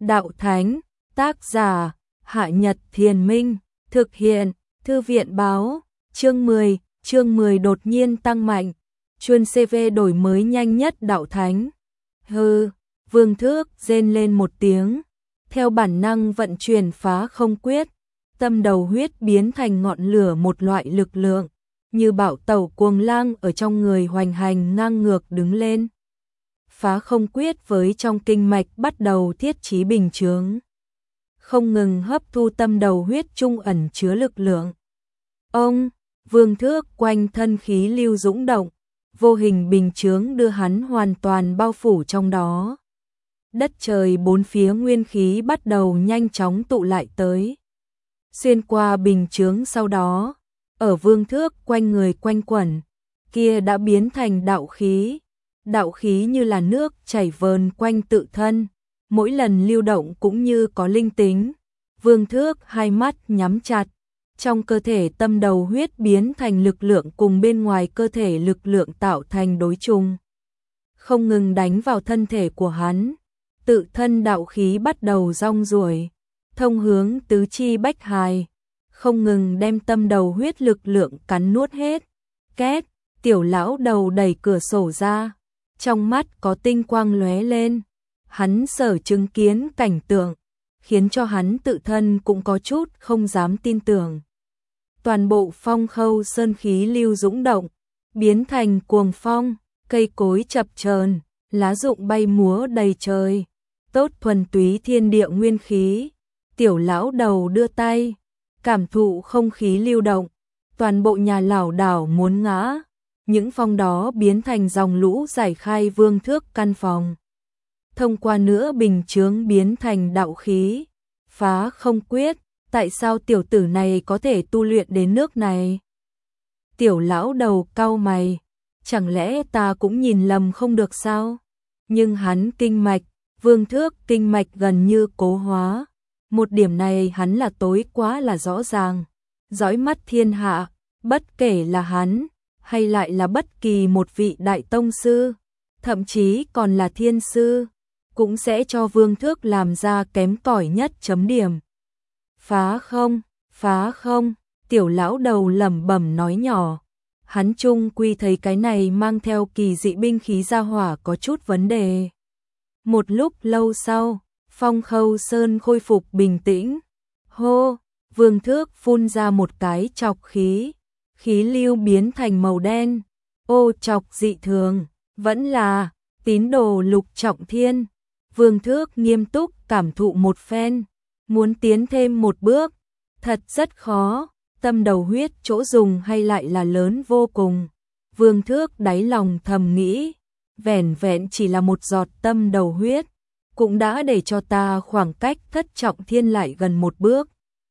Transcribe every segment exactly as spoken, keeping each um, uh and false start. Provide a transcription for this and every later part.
Đạo Thánh, tác giả, Hạ Nhật Thiền Minh, thực hiện, Thư viện báo, chương mười, chương mười đột nhiên tăng mạnh, chuyên xê vê đổi mới nhanh nhất Đạo Thánh. Hừ, Vương Thước rên lên một tiếng, theo bản năng vận chuyển phá không quyết, tâm đầu huyết biến thành ngọn lửa một loại lực lượng, như bão tàu cuồng lang ở trong người hoành hành ngang ngược đứng lên. Phá không quyết với trong kinh mạch bắt đầu thiết trí bình chướng, không ngừng hấp thu tâm đầu huyết trung ẩn chứa lực lượng. Ông, Vương Thước quanh thân khí lưu dũng động, vô hình bình chướng đưa hắn hoàn toàn bao phủ trong đó. Đất trời bốn phía nguyên khí bắt đầu nhanh chóng tụ lại tới. Xuyên qua bình chướng sau đó, ở Vương Thước quanh người quanh quẩn, kia đã biến thành đạo khí. Đạo khí như là nước chảy vờn quanh tự thân, mỗi lần lưu động cũng như có linh tính. Vương Thước hai mắt nhắm chặt, trong cơ thể tâm đầu huyết biến thành lực lượng cùng bên ngoài cơ thể lực lượng tạo thành đối trùng, không ngừng đánh vào thân thể của hắn. Tự thân đạo khí bắt đầu rong ruổi, thông hướng tứ chi bách hài, không ngừng đem tâm đầu huyết lực lượng cắn nuốt hết. Két, tiểu lão đầu đẩy cửa sổ ra, trong mắt có tinh quang lóe lên. Hắn sở chứng kiến cảnh tượng, khiến cho hắn tự thân cũng có chút không dám tin tưởng. Toàn bộ Phong Khâu Sơn khí lưu dũng động, biến thành cuồng phong, cây cối chập chờn, lá rụng bay múa đầy trời. Tốt thuần túy thiên địa nguyên khí. Tiểu lão đầu đưa tay, cảm thụ không khí lưu động, toàn bộ nhà lảo đảo muốn ngã. Những phong đó biến thành dòng lũ giải khai Vương Thước căn phòng. Thông qua nữa bình chướng biến thành đạo khí. Phá không quyết, tại sao tiểu tử này có thể tu luyện đến nước này? Tiểu lão đầu cau mày, chẳng lẽ ta cũng nhìn lầm không được sao? Nhưng hắn kinh mạch, Vương Thước kinh mạch gần như cố hóa. Một điểm này hắn là tối quá là rõ ràng. Dõi mắt thiên hạ, bất kể là hắn, hay lại là bất kỳ một vị đại tông sư, thậm chí còn là thiên sư, cũng sẽ cho Vương Thước làm ra kém cỏi nhất chấm điểm. Phá không, phá không, tiểu lão đầu lẩm bẩm nói nhỏ. Hắn chung quy thấy cái này mang theo kỳ dị binh khí gia hỏa có chút vấn đề. Một lúc lâu sau, Phong Khâu Sơn khôi phục bình tĩnh. Hô, Vương Thước phun ra một cái chọc khí, khí lưu biến thành màu đen. Ô chọc dị thường, vẫn là tín đồ lục trọng thiên. Vương Thước nghiêm túc cảm thụ một phen, muốn tiến thêm một bước, thật rất khó. Tâm đầu huyết chỗ dùng hay lại là lớn vô cùng. Vương Thước đáy lòng thầm nghĩ, vẻn vẹn chỉ là một giọt tâm đầu huyết, cũng đã để cho ta khoảng cách thất trọng thiên lại gần một bước.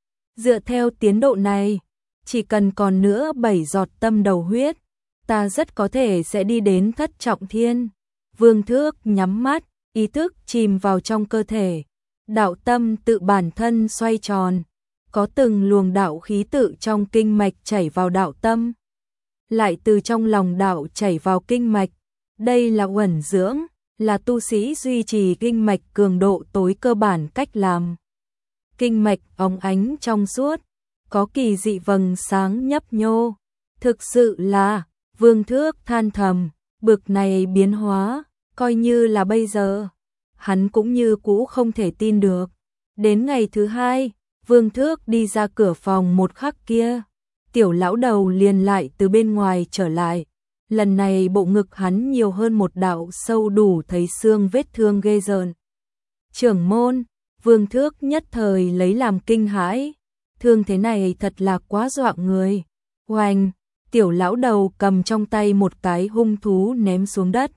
Dựa theo tiến độ này, chỉ cần còn nữa bảy giọt tâm đầu huyết, ta rất có thể sẽ đi đến thất trọng thiên. Vương Thước nhắm mắt, ý thức chìm vào trong cơ thể. Đạo tâm tự bản thân xoay tròn, có từng luồng đạo khí tự trong kinh mạch chảy vào đạo tâm, lại từ trong lòng đạo chảy vào kinh mạch. Đây là uẩn dưỡng, là tu sĩ duy trì kinh mạch cường độ tối cơ bản cách làm. Kinh mạch óng ánh trong suốt, có kỳ dị vầng sáng nhấp nhô. Thực sự là, Vương Thước than thầm, bực này biến hóa, coi như là bây giờ, hắn cũng như cũ không thể tin được. Đến ngày thứ hai, Vương Thước đi ra cửa phòng một khắc kia, tiểu lão đầu liền lại từ bên ngoài trở lại. Lần này bộ ngực hắn nhiều hơn một đạo sâu đủ thấy xương vết thương ghê rợn. Trưởng môn, Vương Thước nhất thời lấy làm kinh hãi, thương thế này thật là quá dọa người. Oanh, tiểu lão đầu cầm trong tay một cái hung thú ném xuống đất.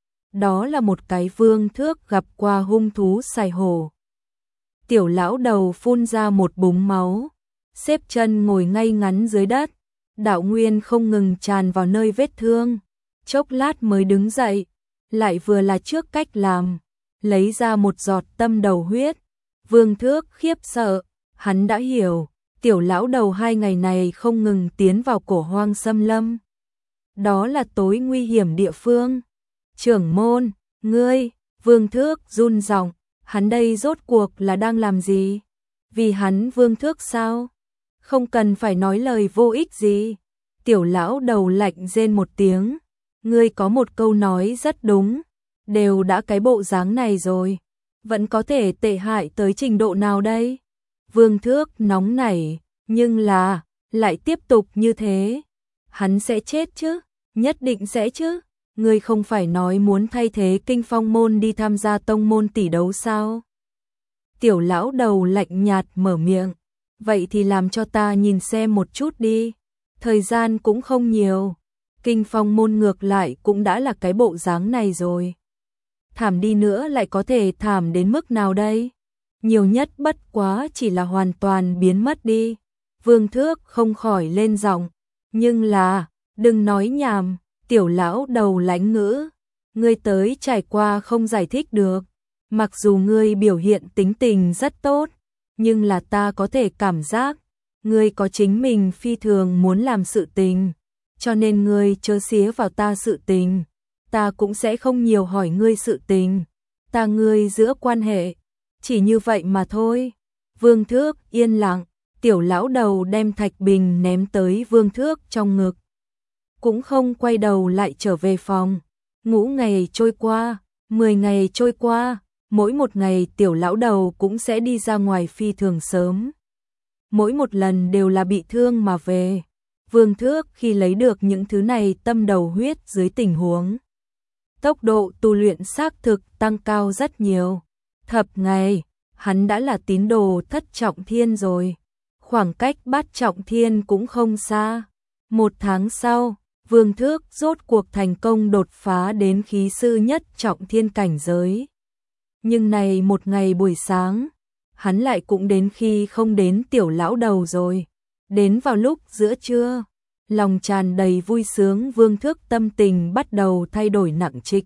Đó là một cái Vương Thước gặp qua hung thú sài hổ. Tiểu lão đầu phun ra một búng máu, xếp chân ngồi ngay ngắn dưới đất. Đạo nguyên không ngừng tràn vào nơi vết thương, chốc lát mới đứng dậy, lại vừa là trước cách làm, lấy ra một giọt tâm đầu huyết. Vương Thước khiếp sợ, hắn đã hiểu, tiểu lão đầu hai ngày này không ngừng tiến vào cổ hoang xâm lâm. Đó là tối nguy hiểm địa phương. Trưởng môn, ngươi, Vương Thước run giọng, Hắn đây rốt cuộc là đang làm gì? Vì hắn Vương Thước sao? Không cần phải nói lời vô ích gì. Tiểu lão đầu lạnh rên một tiếng. Ngươi có một câu nói rất đúng. Đều đã cái bộ dáng này rồi. Vẫn có thể tệ hại tới trình độ nào đây? Vương Thước nóng nảy. Nhưng là, lại tiếp tục như thế. Hắn sẽ chết chứ? Nhất định sẽ chứ? Ngươi không phải nói muốn thay thế Kinh Phong môn đi tham gia tông môn tỷ đấu sao? Tiểu lão đầu lạnh nhạt mở miệng. Vậy thì làm cho ta nhìn xem một chút đi. Thời gian cũng không nhiều. Kinh Phong môn ngược lại cũng đã là cái bộ dáng này rồi. Thảm đi nữa lại có thể thảm đến mức nào đây? Nhiều nhất bất quá chỉ là hoàn toàn biến mất đi. Vương Thước không khỏi lên giọng. Nhưng là, đừng nói nhảm, tiểu lão đầu lãnh ngữ. Ngươi tới trải qua không giải thích được. Mặc dù ngươi biểu hiện tính tình rất tốt, nhưng là ta có thể cảm giác, ngươi có chính mình phi thường muốn làm sự tình, cho nên ngươi chớ xía vào ta sự tình, ta cũng sẽ không nhiều hỏi ngươi sự tình, ta ngươi giữa quan hệ, chỉ như vậy mà thôi. Vương Thước yên lặng, tiểu lão đầu đem thạch bình ném tới Vương Thước trong ngực, cũng không quay đầu lại trở về phòng. Ngũ ngày trôi qua, mười ngày trôi qua, mỗi một ngày tiểu lão đầu cũng sẽ đi ra ngoài phi thường sớm. Mỗi một lần đều là bị thương mà về. Vương Thước khi lấy được những thứ này tâm đầu huyết dưới tình huống. Tốc độ tu luyện xác thực tăng cao rất nhiều. Thập ngày, hắn đã là tín đồ thất trọng thiên rồi. Khoảng cách bát trọng thiên cũng không xa. Một tháng sau, Vương Thước rốt cuộc thành công đột phá đến khí sư nhất trọng thiên cảnh giới. Nhưng này một ngày buổi sáng, hắn lại cũng đến khi không đến tiểu lão đầu rồi. Đến vào lúc giữa trưa, lòng tràn đầy vui sướng Vương Thước tâm tình bắt đầu thay đổi nặng trịch.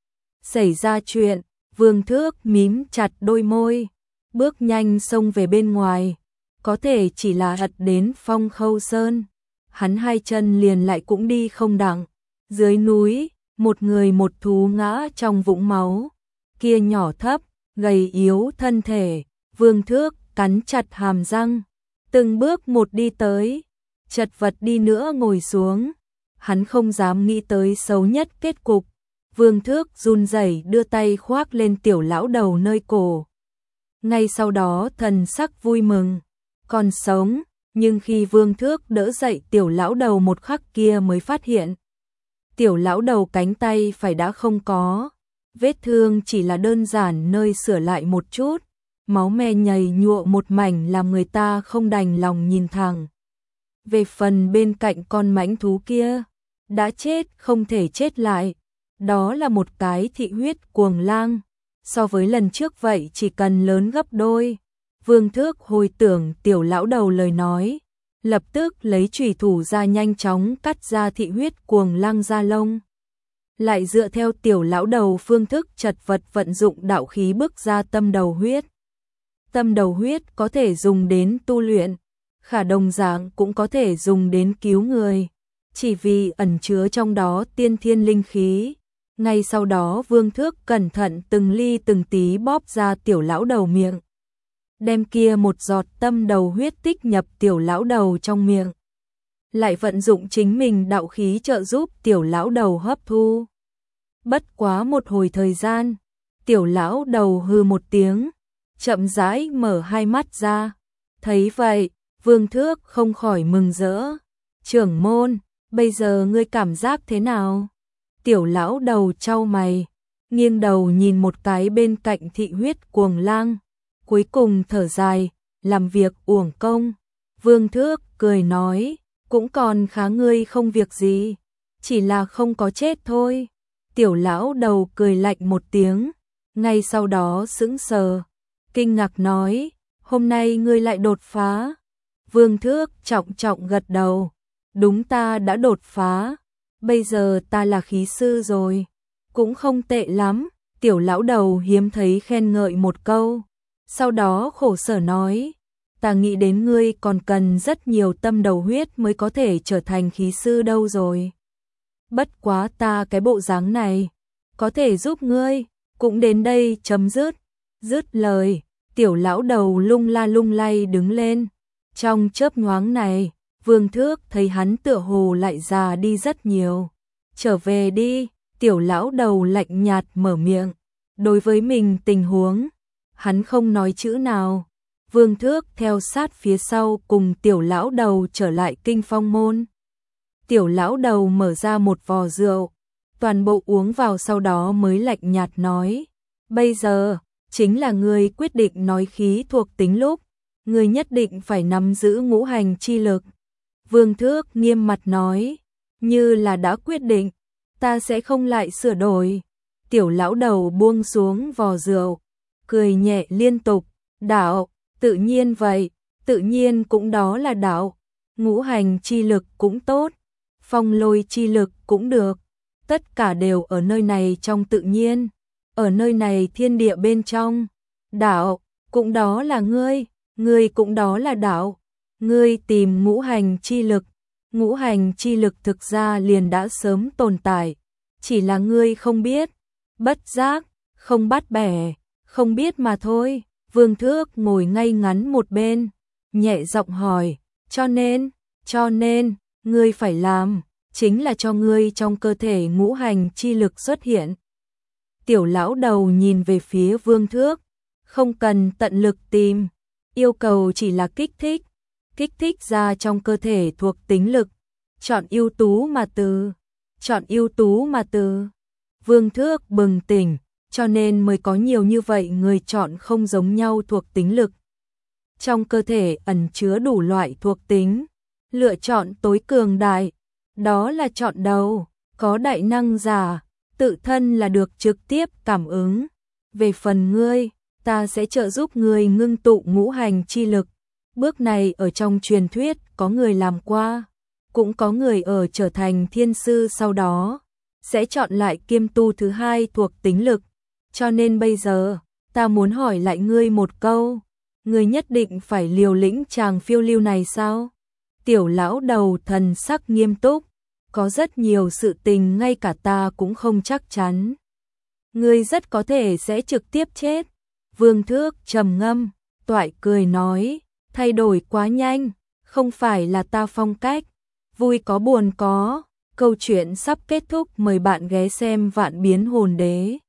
Xảy ra chuyện, Vương Thước mím chặt đôi môi, bước nhanh xông về bên ngoài, có thể chỉ là ật đến Phong Khâu Sơn. Hắn hai chân liền lại cũng đi không đặng. Dưới núi, một người một thú ngã trong vũng máu. Kia nhỏ thấp, gầy yếu thân thể, Vương Thước cắn chặt hàm răng, từng bước một đi tới, chật vật đi nữa ngồi xuống. Hắn không dám nghĩ tới xấu nhất kết cục. Vương Thước run rẩy đưa tay khoác lên tiểu lão đầu nơi cổ. Ngay sau đó thần sắc vui mừng, còn sống. Nhưng khi Vương Thước đỡ dậy tiểu lão đầu một khắc kia mới phát hiện. Tiểu lão đầu cánh tay phải đã không có. Vết thương chỉ là đơn giản nơi sửa lại một chút. Máu me nhầy nhụa một mảnh làm người ta không đành lòng nhìn thẳng. Về phần bên cạnh con mãnh thú kia, đã chết không thể chết lại. Đó là một cái thị huyết cuồng lang. So với lần trước vậy chỉ cần lớn gấp đôi. Vương Thước hồi tưởng tiểu lão đầu lời nói, lập tức lấy chùy thủ ra nhanh chóng cắt ra thị huyết cuồng lang da lông. Lại dựa theo tiểu lão đầu phương thức chật vật vận dụng đạo khí bức ra tâm đầu huyết. Tâm đầu huyết có thể dùng đến tu luyện, khả đồng dạng cũng có thể dùng đến cứu người, chỉ vì ẩn chứa trong đó tiên thiên linh khí. Ngay sau đó Vương Thước cẩn thận từng ly từng tí bóp ra tiểu lão đầu miệng. Đem kia một giọt tâm đầu huyết tích nhập tiểu lão đầu trong miệng. Lại vận dụng chính mình đạo khí trợ giúp tiểu lão đầu hấp thu. Bất quá một hồi thời gian, tiểu lão đầu hừ một tiếng, chậm rãi mở hai mắt ra. Thấy vậy, Vương Thước không khỏi mừng rỡ. Trưởng môn, bây giờ ngươi cảm giác thế nào? Tiểu lão đầu chau mày, nghiêng đầu nhìn một cái bên cạnh thị huyết cuồng lang. Cuối cùng thở dài, làm việc uổng công. Vương Thước cười nói, cũng còn khá, ngươi không việc gì, chỉ là không có chết thôi. Tiểu lão đầu cười lạnh một tiếng, ngay sau đó sững sờ, kinh ngạc nói, hôm nay ngươi lại đột phá. Vương Thước trọng trọng gật đầu, đúng, ta đã đột phá, bây giờ ta là khí sư rồi, cũng không tệ lắm. Tiểu lão đầu hiếm thấy khen ngợi một câu. Sau đó khổ sở nói, ta nghĩ đến ngươi còn cần rất nhiều tâm đầu huyết mới có thể trở thành khí sư đâu rồi. Bất quá ta cái bộ dáng này, có thể giúp ngươi, cũng đến đây chấm dứt. Dứt lời, tiểu lão đầu lung la lung lay đứng lên. Trong chớp nhoáng này, Vương Thước thấy hắn tựa hồ lại già đi rất nhiều. Trở về đi, tiểu lão đầu lạnh nhạt mở miệng. Đối với mình tình huống, hắn không nói chữ nào. Vương Thước theo sát phía sau cùng tiểu lão đầu trở lại Kinh Phong môn. Tiểu lão đầu mở ra một vò rượu, toàn bộ uống vào sau đó mới lạnh nhạt nói. Bây giờ, chính là ngươi quyết định nói khí thuộc tính lúc, ngươi nhất định phải nắm giữ ngũ hành chi lực. Vương Thước nghiêm mặt nói, như là đã quyết định, ta sẽ không lại sửa đổi. Tiểu lão đầu buông xuống vò rượu, cười nhẹ liên tục, đạo, tự nhiên vậy, tự nhiên cũng đó là đạo, ngũ hành chi lực cũng tốt, phong lôi chi lực cũng được, tất cả đều ở nơi này trong tự nhiên, ở nơi này thiên địa bên trong, đạo, cũng đó là ngươi, ngươi cũng đó là đạo, ngươi tìm ngũ hành chi lực, ngũ hành chi lực thực ra liền đã sớm tồn tại, chỉ là ngươi không biết, bất giác, không bắt bẻ, không biết mà thôi. Vương Thước ngồi ngay ngắn một bên, nhẹ giọng hỏi, cho nên, cho nên, ngươi phải làm, chính là cho ngươi trong cơ thể ngũ hành chi lực xuất hiện. Tiểu lão đầu nhìn về phía Vương Thước, không cần tận lực tìm, yêu cầu chỉ là kích thích, kích thích ra trong cơ thể thuộc tính lực, chọn ưu tú mà từ, chọn ưu tú mà từ. Vương Thước bừng tỉnh, cho nên mới có nhiều như vậy người chọn không giống nhau thuộc tính lực. Trong cơ thể ẩn chứa đủ loại thuộc tính, lựa chọn tối cường đại, đó là chọn đầu, có đại năng giả, tự thân là được trực tiếp cảm ứng. Về phần ngươi, ta sẽ trợ giúp ngươi ngưng tụ ngũ hành chi lực. Bước này ở trong truyền thuyết có người làm qua, cũng có người ở trở thành thiên sư sau đó, sẽ chọn lại kiêm tu thứ hai thuộc tính lực. Cho nên bây giờ, ta muốn hỏi lại ngươi một câu, ngươi nhất định phải liều lĩnh chàng phiêu lưu này sao? Tiểu lão đầu thần sắc nghiêm túc, có rất nhiều sự tình ngay cả ta cũng không chắc chắn. Ngươi rất có thể sẽ trực tiếp chết. Vương Thước trầm ngâm, toại cười nói, thay đổi quá nhanh, không phải là ta phong cách, vui có buồn có, câu chuyện sắp kết thúc, mời bạn ghé xem Vạn Biến Hồn Đế.